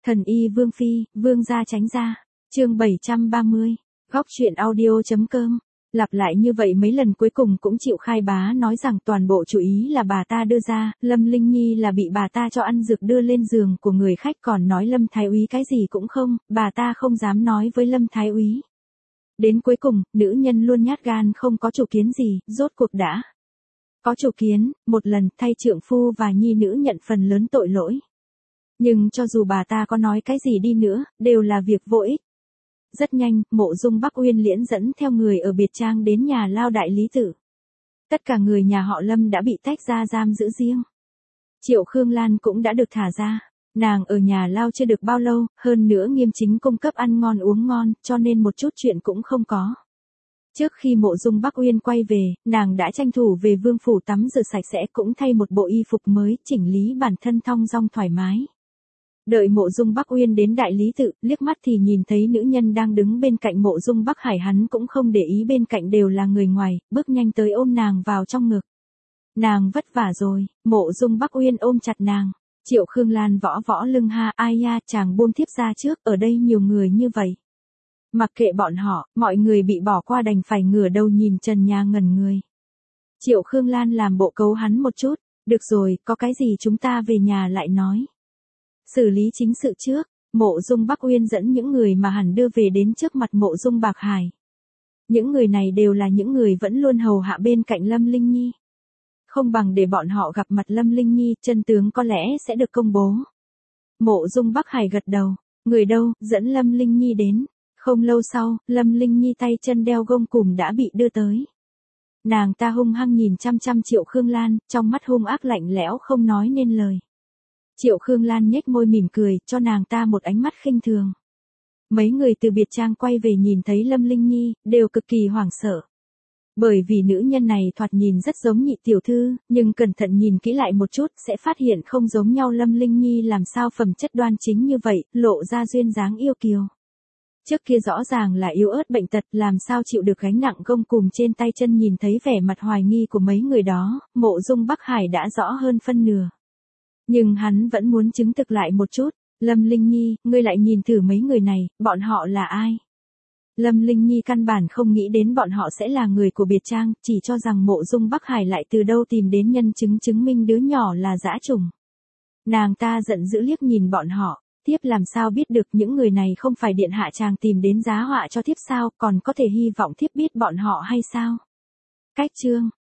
Thần y Vương Phi, Vương gia tránh ra. Chương 730. Góc truyện audio.com. Lặp lại như vậy mấy lần cuối cùng cũng chịu khai bá nói rằng toàn bộ chủ ý là bà ta đưa ra, Lâm Linh Nhi là bị bà ta cho ăn dược đưa lên giường của người khách, còn nói Lâm Thái Úy cái gì cũng không, bà ta không dám nói với Lâm Thái Úy. Đến cuối cùng, nữ nhân luôn nhát gan không có chủ kiến gì, rốt cuộc đã có chủ kiến, một lần thay trượng phu và nhi nữ nhận phần lớn tội lỗi. Nhưng cho dù bà ta có nói cái gì đi nữa, đều là việc vô ích. Rất nhanh, Mộ Dung Bắc Uyên liễn dẫn theo người ở biệt trang đến nhà lao đại lý tự. Tất cả người nhà họ Lâm đã bị tách ra giam giữ riêng. Triệu Khương Lan cũng đã được thả ra. Nàng ở nhà lao chưa được bao lâu, hơn nữa Nghiêm Chính cung cấp ăn ngon uống ngon, cho nên một chút chuyện cũng không có. Trước khi Mộ Dung Bắc Uyên quay về, nàng đã tranh thủ về vương phủ tắm rửa sạch sẽ, cũng thay một bộ y phục mới, chỉnh lý bản thân thong dong thoải mái. Đợi Mộ Dung Bắc Uyên đến đại lý tự, liếc mắt thì nhìn thấy nữ nhân đang đứng bên cạnh Mộ Dung Bắc Hải, hắn cũng không để ý bên cạnh đều là người ngoài, bước nhanh tới ôm nàng vào trong ngực. Nàng vất vả rồi, Mộ Dung Bắc Uyên ôm chặt nàng. Triệu Khương Lan võ võ lưng ha, ai ya, chàng buông thiếp ra trước, ở đây nhiều người như vậy. Mặc kệ bọn họ, mọi người bị bỏ qua đành phải ngửa đầu nhìn trần nhà ngẩn người. Triệu Khương Lan làm bộ cấu hắn một chút, được rồi, có cái gì chúng ta về nhà lại nói. Xử lý chính sự trước, Mộ Dung Bắc Uyên dẫn những người mà hẳn đưa về đến trước mặt Mộ Dung Bạc Hải. Những người này đều là những người vẫn luôn hầu hạ bên cạnh Lâm Linh Nhi. Không bằng để bọn họ gặp mặt Lâm Linh Nhi, chân tướng có lẽ sẽ được công bố. Mộ Dung Bắc Hải gật đầu, người đâu, dẫn Lâm Linh Nhi đến. Không lâu sau, Lâm Linh Nhi tay chân đeo gông cùm đã bị đưa tới. Nàng ta hung hăng nhìn chăm chăm Triệu Khương Lan, trong mắt hung ác lạnh lẽo không nói nên lời. Triệu Khương Lan nhếch môi mỉm cười, cho nàng ta một ánh mắt khinh thường. Mấy người từ biệt trang quay về nhìn thấy Lâm Linh Nhi, đều cực kỳ hoảng sợ. Bởi vì nữ nhân này thoạt nhìn rất giống nhị tiểu thư, nhưng cẩn thận nhìn kỹ lại một chút sẽ phát hiện không giống nhau. Lâm Linh Nhi làm sao phẩm chất đoan chính như vậy, lộ ra duyên dáng yêu kiều. Trước kia rõ ràng là yếu ớt bệnh tật, làm sao chịu được gánh nặng gông cùm trên tay chân. Nhìn thấy vẻ mặt hoài nghi của mấy người đó, Mộ Dung Bắc Hải đã rõ hơn phân nửa. Nhưng hắn vẫn muốn chứng thực lại một chút. Lâm Linh Nhi, ngươi lại nhìn thử mấy người này, bọn họ là ai? Lâm Linh Nhi căn bản không nghĩ đến bọn họ sẽ là người của biệt trang, chỉ cho rằng Mộ Dung Bắc Hải lại từ đâu tìm đến nhân chứng chứng minh đứa nhỏ là dã trùng. Nàng ta giận dữ liếc nhìn bọn họ, tiếp làm sao biết được những người này không phải điện hạ chàng tìm đến giá họa cho thiếp sao, còn có thể hy vọng thiếp biết bọn họ hay sao? Cách chương